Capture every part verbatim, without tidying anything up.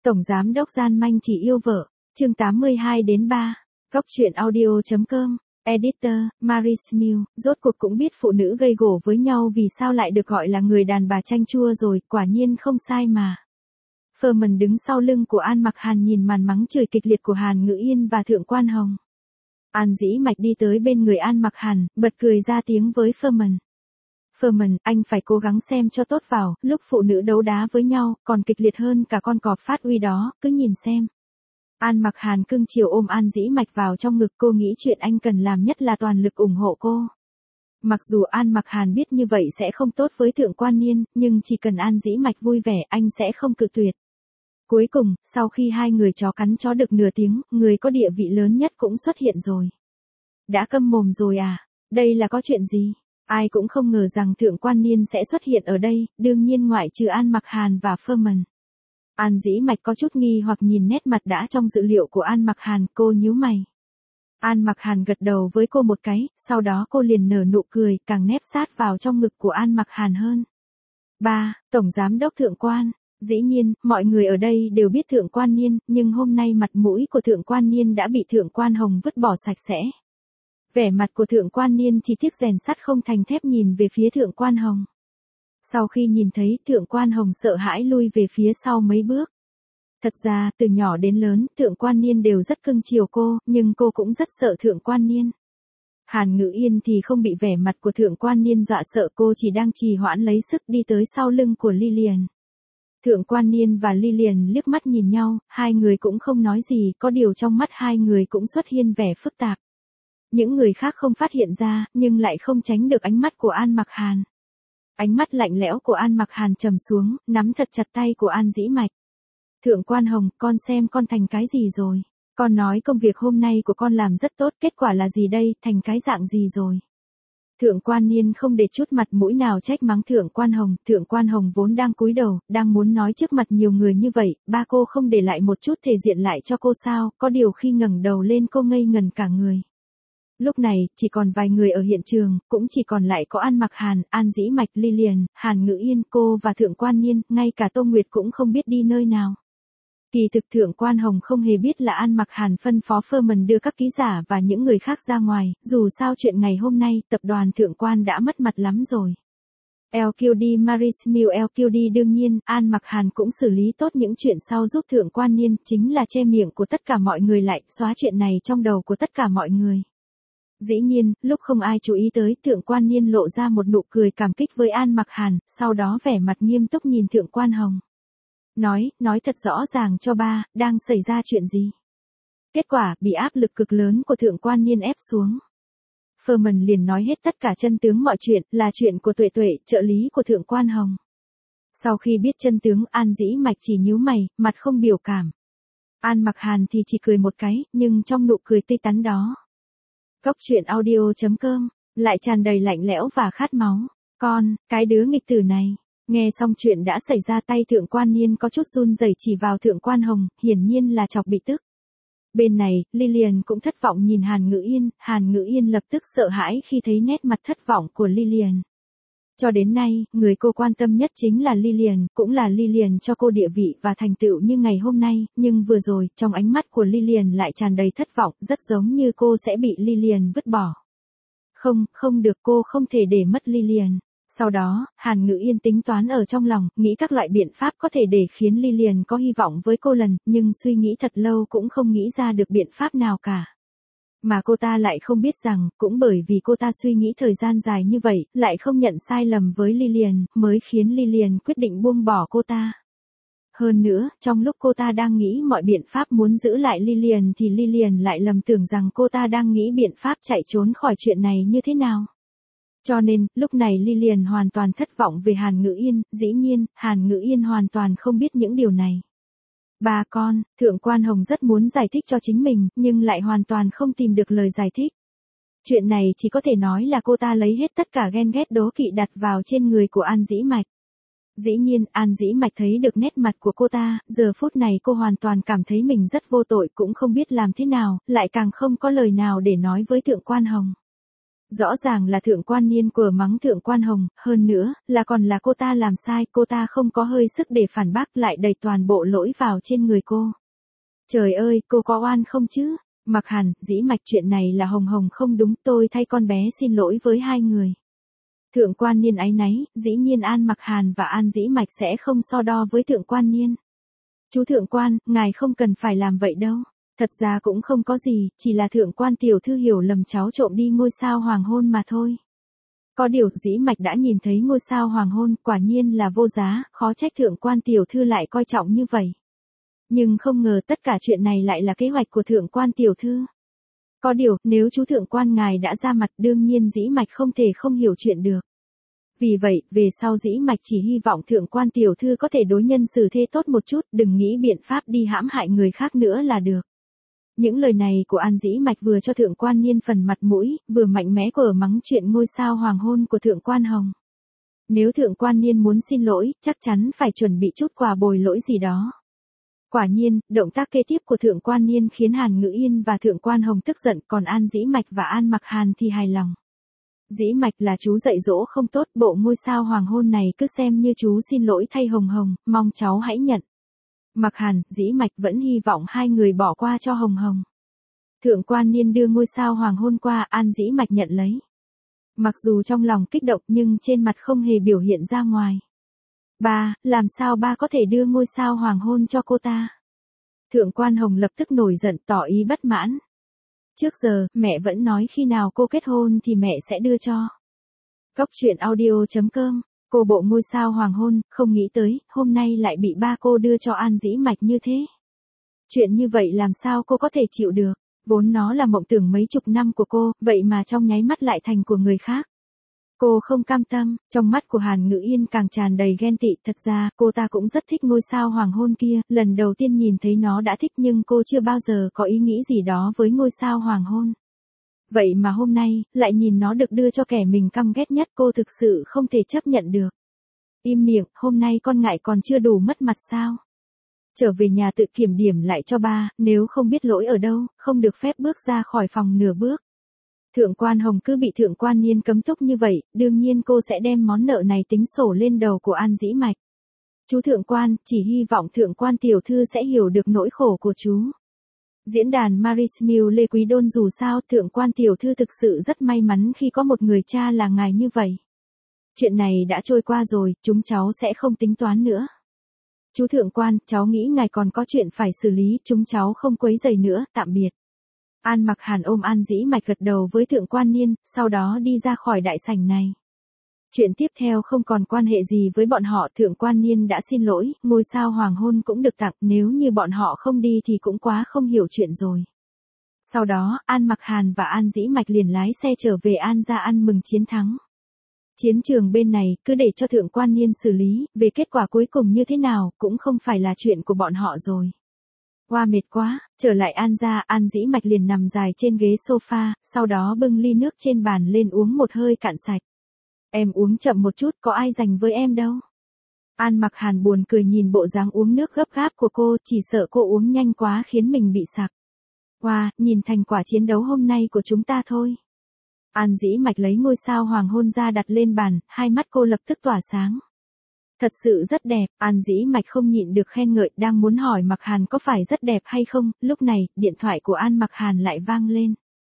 Tổng giám đốc gian manh chỉ yêu vợ, chương tám mươi hai đến ba. Góc truyện audio chấm com, Editor, Maris Mill, rốt cuộc cũng biết phụ nữ gây gổ với nhau vì sao lại được gọi là người đàn bà chanh chua rồi, quả nhiên không sai mà. Ferman đứng sau lưng của An Mặc Hàn nhìn màn mắng chửi kịch liệt của Hàn Ngữ Yên và Thượng Quan Hồng. An Dĩ Mạch đi tới bên người An Mặc Hàn, bật cười ra tiếng với Ferman. Ferman, anh phải cố gắng xem cho tốt vào, lúc phụ nữ đấu đá với nhau, còn kịch liệt hơn cả con cọp phát uy đó, cứ nhìn xem. An Mặc Hàn cưng chiều ôm An Dĩ Mạch vào trong ngực, cô nghĩ chuyện anh cần làm nhất là toàn lực ủng hộ cô. Mặc dù An Mặc Hàn biết như vậy sẽ không tốt với Thượng Quan Niên, nhưng chỉ cần An Dĩ Mạch vui vẻ anh sẽ không cự tuyệt. Cuối cùng, sau khi hai người chó cắn chó được nửa tiếng, người có địa vị lớn nhất cũng xuất hiện rồi. Đã câm mồm rồi à? Đây là có chuyện gì? Ai cũng không ngờ rằng Thượng Quan Niên sẽ xuất hiện ở đây, đương nhiên ngoại trừ An Mặc Hàn và Ferman. An Dĩ Mạch có chút nghi hoặc nhìn nét mặt đã trong dự liệu của An Mặc Hàn, cô nhíu mày. An Mặc Hàn gật đầu với cô một cái, sau đó cô liền nở nụ cười, càng nép sát vào trong ngực của An Mặc Hàn hơn. ba. Tổng Giám đốc Thượng Quan. Dĩ nhiên, mọi người ở đây đều biết Thượng Quan Niên, nhưng hôm nay mặt mũi của Thượng Quan Niên đã bị Thượng Quan Hồng vứt bỏ sạch sẽ. Vẻ mặt của Thượng Quan Niên chỉ tiếc rèn sắt không thành thép nhìn về phía Thượng Quan Hồng. Sau khi nhìn thấy, Thượng Quan Hồng sợ hãi lui về phía sau mấy bước. Thật ra, từ nhỏ đến lớn, Thượng Quan Niên đều rất cưng chiều cô, nhưng cô cũng rất sợ Thượng Quan Niên. Hàn Ngữ Yên thì không bị vẻ mặt của Thượng Quan Niên dọa sợ, cô chỉ đang trì hoãn lấy sức đi tới sau lưng của Lillian. Thượng Quan Niên và Lillian liếc mắt nhìn nhau, hai người cũng không nói gì, có điều trong mắt hai người cũng xuất hiện vẻ phức tạp. Những người khác không phát hiện ra, nhưng lại không tránh được ánh mắt của An Mặc Hàn. Ánh mắt lạnh lẽo của An Mặc Hàn trầm xuống, nắm thật chặt tay của An Dĩ Mạch. Thượng Quan Hồng, con xem con thành cái gì rồi? Con nói công việc hôm nay của con làm rất tốt, kết quả là gì đây, thành cái dạng gì rồi? Thượng Quan Niên không để chút mặt mũi nào trách mắng Thượng Quan Hồng, Thượng Quan Hồng vốn đang cúi đầu, đang muốn nói trước mặt nhiều người như vậy, ba cô không để lại một chút thể diện lại cho cô sao, có điều khi ngẩng đầu lên cô ngây ngần cả người. Lúc này, chỉ còn vài người ở hiện trường, cũng chỉ còn lại có An Mặc Hàn, An Dĩ Mạch, Lillian, Hàn Ngữ Yên, cô và Thượng Quan Niên, ngay cả Tô Nguyệt cũng không biết đi nơi nào. Kỳ thực Thượng Quan Hồng không hề biết là An Mặc Hàn phân phó Ferman đưa các ký giả và những người khác ra ngoài, dù sao chuyện ngày hôm nay, tập đoàn Thượng Quan đã mất mặt lắm rồi. lờ quy đê Maris Mill lờ quy đê đương nhiên, An Mặc Hàn cũng xử lý tốt những chuyện sau giúp Thượng Quan Niên, chính là che miệng của tất cả mọi người lại, xóa chuyện này trong đầu của tất cả mọi người. Dĩ nhiên, lúc không ai chú ý tới, Thượng Quan Niên lộ ra một nụ cười cảm kích với An Mặc Hàn, sau đó vẻ mặt nghiêm túc nhìn Thượng Quan Hồng. Nói, nói thật rõ ràng cho ba, đang xảy ra chuyện gì? Kết quả, bị áp lực cực lớn của Thượng Quan Niên ép xuống. Ferman liền nói hết tất cả chân tướng mọi chuyện, là chuyện của Tuệ Tuệ, trợ lý của Thượng Quan Hồng. Sau khi biết chân tướng, An Dĩ Mạch chỉ nhíu mày, mặt không biểu cảm. An Mặc Hàn thì chỉ cười một cái, nhưng trong nụ cười tươi tắn đó. Góc truyện audio chấm com, lại tràn đầy lạnh lẽo và khát máu. Con, cái đứa nghịch tử này. Nghe xong chuyện đã xảy ra, tay Thượng Quan Niên có chút run rẩy chỉ vào Thượng Quan Hồng, hiển nhiên là chọc bị tức. Bên này, Lillian cũng thất vọng nhìn Hàn Ngữ Yên, Hàn Ngữ Yên lập tức sợ hãi khi thấy nét mặt thất vọng của Lillian. Cho đến nay, người cô quan tâm nhất chính là Lillian, cũng là Lillian cho cô địa vị và thành tựu như ngày hôm nay, nhưng vừa rồi, trong ánh mắt của Lillian lại tràn đầy thất vọng, rất giống như cô sẽ bị Lillian vứt bỏ. Không, không được, cô không thể để mất Lillian. Sau đó, Hàn Ngữ Yên tính toán ở trong lòng, nghĩ các loại biện pháp có thể để khiến Lillian có hy vọng với cô lần, nhưng suy nghĩ thật lâu cũng không nghĩ ra được biện pháp nào cả. Mà cô ta lại không biết rằng, cũng bởi vì cô ta suy nghĩ thời gian dài như vậy, lại không nhận sai lầm với Lillian, mới khiến Lillian quyết định buông bỏ cô ta. Hơn nữa, trong lúc cô ta đang nghĩ mọi biện pháp muốn giữ lại Lillian thì Lillian lại lầm tưởng rằng cô ta đang nghĩ biện pháp chạy trốn khỏi chuyện này như thế nào. Cho nên, lúc này Lillian hoàn toàn thất vọng về Hàn Ngữ Yên, dĩ nhiên, Hàn Ngữ Yên hoàn toàn không biết những điều này. Ba con, Thượng Quan Hồng rất muốn giải thích cho chính mình, nhưng lại hoàn toàn không tìm được lời giải thích. Chuyện này chỉ có thể nói là cô ta lấy hết tất cả ghen ghét đố kỵ đặt vào trên người của An Dĩ Mạch. Dĩ nhiên, An Dĩ Mạch thấy được nét mặt của cô ta, giờ phút này cô hoàn toàn cảm thấy mình rất vô tội, cũng không biết làm thế nào, lại càng không có lời nào để nói với Thượng Quan Hồng. Rõ ràng là Thượng Quan Niên của mắng Thượng Quan Hồng, hơn nữa, là còn là cô ta làm sai, cô ta không có hơi sức để phản bác lại đẩy toàn bộ lỗi vào trên người cô. Trời ơi, cô có oan không chứ? Mặc Hàn, Dĩ Mạch chuyện này là Hồng Hồng không đúng, tôi thay con bé xin lỗi với hai người. Thượng Quan Niên áy náy, dĩ nhiên An Mặc Hàn và An Dĩ Mạch sẽ không so đo với Thượng Quan Niên. Chú Thượng Quan, ngài không cần phải làm vậy đâu. Thật ra cũng không có gì, chỉ là Thượng Quan tiểu thư hiểu lầm cháu trộm đi ngôi sao hoàng hôn mà thôi. Có điều Dĩ Mạch đã nhìn thấy ngôi sao hoàng hôn, quả nhiên là vô giá, khó trách Thượng Quan tiểu thư lại coi trọng như vậy. Nhưng không ngờ tất cả chuyện này lại là kế hoạch của Thượng Quan tiểu thư. Có điều, nếu chú Thượng Quan ngài đã ra mặt đương nhiên Dĩ Mạch không thể không hiểu chuyện được. Vì vậy, về sau Dĩ Mạch chỉ hy vọng Thượng Quan tiểu thư có thể đối nhân xử thế tốt một chút, đừng nghĩ biện pháp đi hãm hại người khác nữa là được. Những lời này của An Dĩ Mạch vừa cho Thượng Quan Niên phần mặt mũi, vừa mạnh mẽ của mắng chuyện ngôi sao hoàng hôn của Thượng Quan Hồng. Nếu Thượng Quan Niên muốn xin lỗi, chắc chắn phải chuẩn bị chút quà bồi lỗi gì đó. Quả nhiên, động tác kế tiếp của Thượng Quan Niên khiến Hàn Ngữ Yên và Thượng Quan Hồng tức giận, còn An Dĩ Mạch và An Mặc Hàn thì hài lòng. Dĩ Mạch là chú dạy dỗ không tốt, bộ ngôi sao hoàng hôn này cứ xem như chú xin lỗi thay Hồng Hồng, mong cháu hãy nhận. Mặc Hàn, Dĩ Mạch vẫn hy vọng hai người bỏ qua cho Hồng Hồng. Thượng Quan Niên đưa ngôi sao hoàng hôn qua, An Dĩ Mạch nhận lấy. Mặc dù trong lòng kích động nhưng trên mặt không hề biểu hiện ra ngoài. Ba, làm sao ba có thể đưa ngôi sao hoàng hôn cho cô ta? Thượng Quan Hồng lập tức nổi giận tỏ ý bất mãn. Trước giờ, mẹ vẫn nói khi nào cô kết hôn thì mẹ sẽ đưa cho. Cốc truyện audio chấm com, cô bộ ngôi sao hoàng hôn, không nghĩ tới, hôm nay lại bị ba cô đưa cho An Dĩ Mạch như thế. Chuyện như vậy làm sao cô có thể chịu được, vốn nó là mộng tưởng mấy chục năm của cô, vậy mà trong nháy mắt lại thành của người khác. Cô không cam tâm, trong mắt của Hàn Ngữ Yên càng tràn đầy ghen tị, thật ra, cô ta cũng rất thích ngôi sao hoàng hôn kia, lần đầu tiên nhìn thấy nó đã thích nhưng cô chưa bao giờ có ý nghĩ gì đó với ngôi sao hoàng hôn. Vậy mà hôm nay, lại nhìn nó được đưa cho kẻ mình căm ghét nhất, cô thực sự không thể chấp nhận được. Im miệng, hôm nay con ngại còn chưa đủ mất mặt sao? Trở về nhà tự kiểm điểm lại cho ba, nếu không biết lỗi ở đâu, không được phép bước ra khỏi phòng nửa bước. Thượng Quan Hồng cứ bị Thượng Quan Niên cấm túc như vậy, đương nhiên cô sẽ đem món nợ này tính sổ lên đầu của An Dĩ Mạch. Chú Thượng Quan, chỉ hy vọng Thượng Quan tiểu thư sẽ hiểu được nỗi khổ của chú. Diễn đàn Marismil Lê Quý Đôn, dù sao Thượng Quan tiểu thư thực sự rất may mắn khi có một người cha là ngài như vậy. Chuyện này đã trôi qua rồi, chúng cháu sẽ không tính toán nữa. Chú Thượng Quan, cháu nghĩ ngài còn có chuyện phải xử lý, chúng cháu không quấy rầy nữa, tạm biệt. An Mặc Hàn ôm An Dĩ Mạch gật đầu với Thượng Quan Niên, sau đó đi ra khỏi đại sảnh này. Chuyện tiếp theo không còn quan hệ gì với bọn họ, Thượng Quan Niên đã xin lỗi, ngôi sao hoàng hôn cũng được tặng, nếu như bọn họ không đi thì cũng quá không hiểu chuyện rồi. Sau đó, An Mặc Hàn và An Dĩ Mạch liền lái xe trở về An gia ăn mừng chiến thắng. Chiến trường bên này, cứ để cho Thượng Quan Niên xử lý, về kết quả cuối cùng như thế nào, cũng không phải là chuyện của bọn họ rồi. Hoa mệt quá, trở lại An gia, An Dĩ Mạch liền nằm dài trên ghế sofa, sau đó bưng ly nước trên bàn lên uống một hơi cạn sạch. Em uống chậm một chút, có ai dành với em đâu. An Mặc Hàn buồn cười nhìn bộ dáng uống nước gấp gáp của cô, chỉ sợ cô uống nhanh quá khiến mình bị sặc. Wow, nhìn thành quả chiến đấu hôm nay của chúng ta thôi. An Dĩ Mạch lấy ngôi sao hoàng hôn ra đặt lên bàn, hai mắt cô lập tức tỏa sáng. Thật sự rất đẹp, An Dĩ Mạch không nhịn được khen ngợi, đang muốn hỏi Mặc Hàn có phải rất đẹp hay không, lúc này, điện thoại của An Mặc Hàn lại vang lên.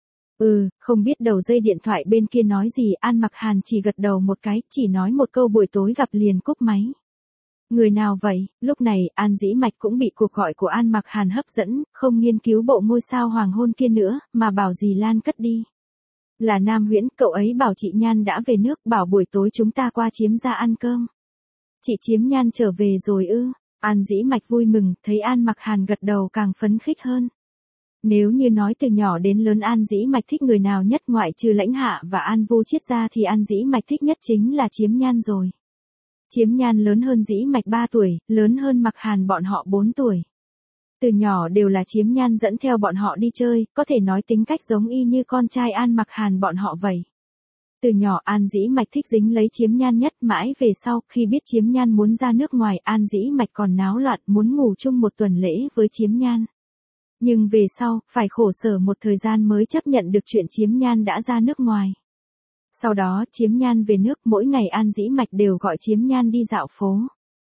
Ừ, không biết đầu dây điện thoại bên kia nói gì, An Mặc Hàn chỉ gật đầu một cái, chỉ nói một câu buổi tối gặp liền cúp máy. Người nào vậy? Lúc này, An Dĩ Mạch cũng bị cuộc gọi của An Mặc Hàn hấp dẫn, không nghiên cứu bộ ngôi sao hoàng hôn kia nữa, mà bảo dì Lan cất đi. Là Nam Huyễn, cậu ấy bảo chị Nhan đã về nước, bảo buổi tối chúng ta qua Chiếm ra ăn cơm. Chị Chiếm Nhan trở về rồi ư? An Dĩ Mạch vui mừng, thấy An Mặc Hàn gật đầu càng phấn khích hơn. Nếu như nói từ nhỏ đến lớn An Dĩ Mạch thích người nào nhất ngoại trừ Lãnh Hạ và An Vu Chiết ra thì An Dĩ Mạch thích nhất chính là Chiếm Nhan rồi. Chiếm Nhan lớn hơn Dĩ Mạch ba tuổi, lớn hơn Mặc Hàn bọn họ bốn tuổi. Từ nhỏ đều là Chiếm Nhan dẫn theo bọn họ đi chơi, có thể nói tính cách giống y như con trai An Mặc Hàn bọn họ vậy. Từ nhỏ An Dĩ Mạch thích dính lấy Chiếm Nhan nhất, mãi về sau, khi biết Chiếm Nhan muốn ra nước ngoài, An Dĩ Mạch còn náo loạn muốn ngủ chung một tuần lễ với Chiếm Nhan. Nhưng về sau, phải khổ sở một thời gian mới chấp nhận được chuyện Chiếm Nhan đã ra nước ngoài. Sau đó Chiếm Nhan về nước, mỗi ngày An Dĩ Mạch đều gọi Chiếm Nhan đi dạo phố.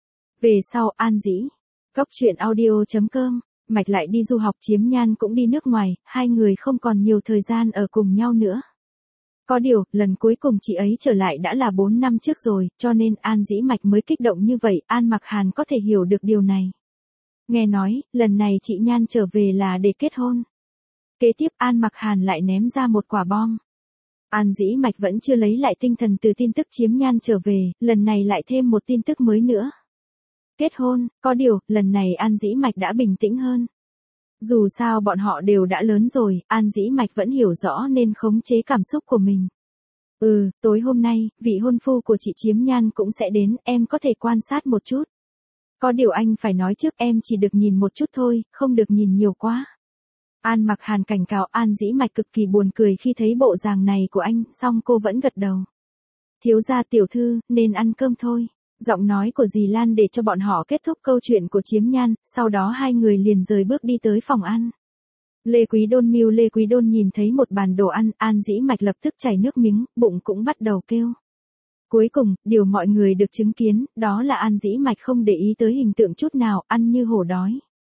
Về sau An Dĩ, Góc truyện audio.com, Mạch lại đi du học, Chiếm Nhan cũng đi nước ngoài, hai người không còn nhiều thời gian ở cùng nhau nữa. Có điều, lần cuối cùng chị ấy trở lại đã là bốn năm trước rồi, cho nên An Dĩ Mạch mới kích động như vậy, An Mặc Hàn có thể hiểu được điều này. Nghe nói, lần này chị Nhan trở về là để kết hôn. Kế tiếp An Mặc Hàn lại ném ra một quả bom. An Dĩ Mạch vẫn chưa lấy lại tinh thần từ tin tức Chiếm Nhan trở về, lần này lại thêm một tin tức mới nữa. Kết hôn, có điều, lần này An Dĩ Mạch đã bình tĩnh hơn. Dù sao bọn họ đều đã lớn rồi, An Dĩ Mạch vẫn hiểu rõ nên khống chế cảm xúc của mình. Ừ, tối hôm nay, vị hôn phu của chị Chiếm Nhan cũng sẽ đến, em có thể quan sát một chút. Có điều anh phải nói trước, em chỉ được nhìn một chút thôi, không được nhìn nhiều quá. An Mặc Hàn cảnh cáo. An Dĩ Mạch cực kỳ buồn cười khi thấy bộ dạng này của anh, song cô vẫn gật đầu. Thiếu gia tiểu thư, nên ăn cơm thôi. Giọng nói của dì Lan để cho bọn họ kết thúc câu chuyện của Chiếm Nhan, sau đó hai người liền rời bước đi tới phòng ăn. Lê Quý Đôn Mưu Lê Quý Đôn nhìn thấy một bàn đồ ăn, An Dĩ Mạch lập tức chảy nước miếng, bụng cũng bắt đầu kêu. Cuối cùng, điều mọi người được chứng kiến, đó là An Dĩ Mạch không để ý tới hình tượng chút nào, ăn như hổ đói.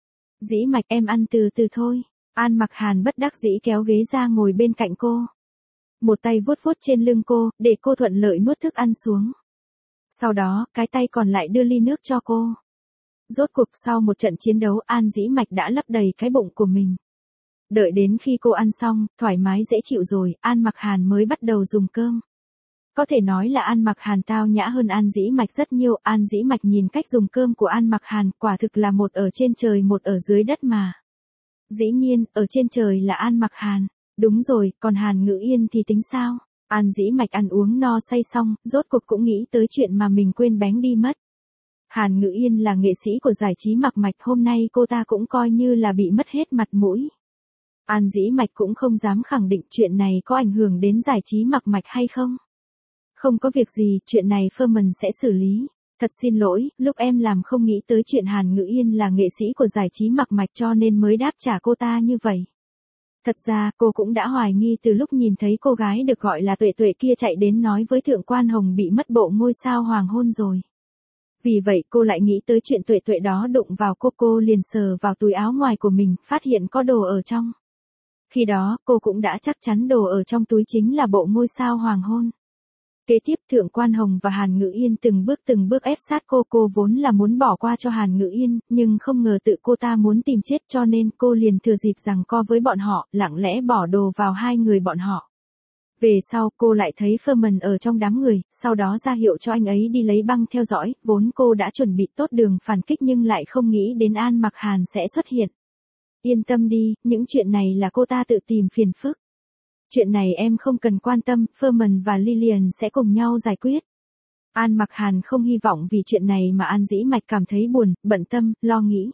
Dĩ Mạch, em ăn từ từ thôi. An Mặc Hàn bất đắc dĩ kéo ghế ra ngồi bên cạnh cô. Một tay vuốt vuốt trên lưng cô, để cô thuận lợi nuốt thức ăn xuống. Sau đó, cái tay còn lại đưa ly nước cho cô. Rốt cuộc sau một trận chiến đấu, An Dĩ Mạch đã lấp đầy cái bụng của mình. Đợi đến khi cô ăn xong, thoải mái dễ chịu rồi, An Mặc Hàn mới bắt đầu dùng cơm. Có thể nói là An Mặc Hàn tao nhã hơn An Dĩ Mạch rất nhiều. An Dĩ Mạch nhìn cách dùng cơm của An Mặc Hàn, quả thực là một ở trên trời một ở dưới đất mà. Dĩ nhiên, ở trên trời là An Mặc Hàn. Đúng rồi, còn Hàn Ngữ Yên thì tính sao? An Dĩ Mạch ăn uống no say xong, rốt cuộc cũng nghĩ tới chuyện mà mình quên bánh đi mất. Hàn Ngữ Yên là nghệ sĩ của giải trí Mặc Mạch, hôm nay cô ta cũng coi như là bị mất hết mặt mũi. An Dĩ Mạch cũng không dám khẳng định chuyện này có ảnh hưởng đến giải trí Mặc Mạch hay không. Không có việc gì, chuyện này Firman sẽ xử lý. Thật xin lỗi, lúc em làm không nghĩ tới chuyện Hàn Ngữ Yên là nghệ sĩ của giải trí Mặc Mạch cho nên mới đáp trả cô ta như vậy. Thật ra, cô cũng đã hoài nghi từ lúc nhìn thấy cô gái được gọi là Tuệ Tuệ kia chạy đến nói với Thượng Quan Hồng bị mất bộ ngôi sao hoàng hôn rồi. Vì vậy cô lại nghĩ tới chuyện Tuệ Tuệ đó đụng vào cô, cô liền sờ vào túi áo ngoài của mình, phát hiện có đồ ở trong. Khi đó, cô cũng đã chắc chắn đồ ở trong túi chính là bộ ngôi sao hoàng hôn. Kế tiếp Thượng Quan Hồng và Hàn Ngữ Yên từng bước từng bước ép sát cô, cô vốn là muốn bỏ qua cho Hàn Ngữ Yên, nhưng không ngờ tự cô ta muốn tìm chết cho nên cô liền thừa dịp giằng co với bọn họ, lặng lẽ bỏ đồ vào hai người bọn họ. Về sau cô lại thấy Firman ở trong đám người, sau đó ra hiệu cho anh ấy đi lấy băng theo dõi, vốn cô đã chuẩn bị tốt đường phản kích nhưng lại không nghĩ đến An Mặc Hàn sẽ xuất hiện. Yên tâm đi, những chuyện này là cô ta tự tìm phiền phức. Chuyện này em không cần quan tâm, Firman và Lillian sẽ cùng nhau giải quyết. An Mặc Hàn không hy vọng vì chuyện này mà An Dĩ Mạch cảm thấy buồn, bận tâm, lo nghĩ.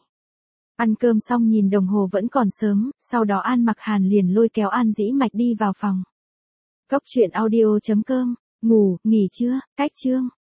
Ăn cơm xong nhìn đồng hồ vẫn còn sớm, sau đó An Mặc Hàn liền lôi kéo An Dĩ Mạch đi vào phòng. Góc truyện audio chấm com, ngủ, nghỉ chưa, cách chương.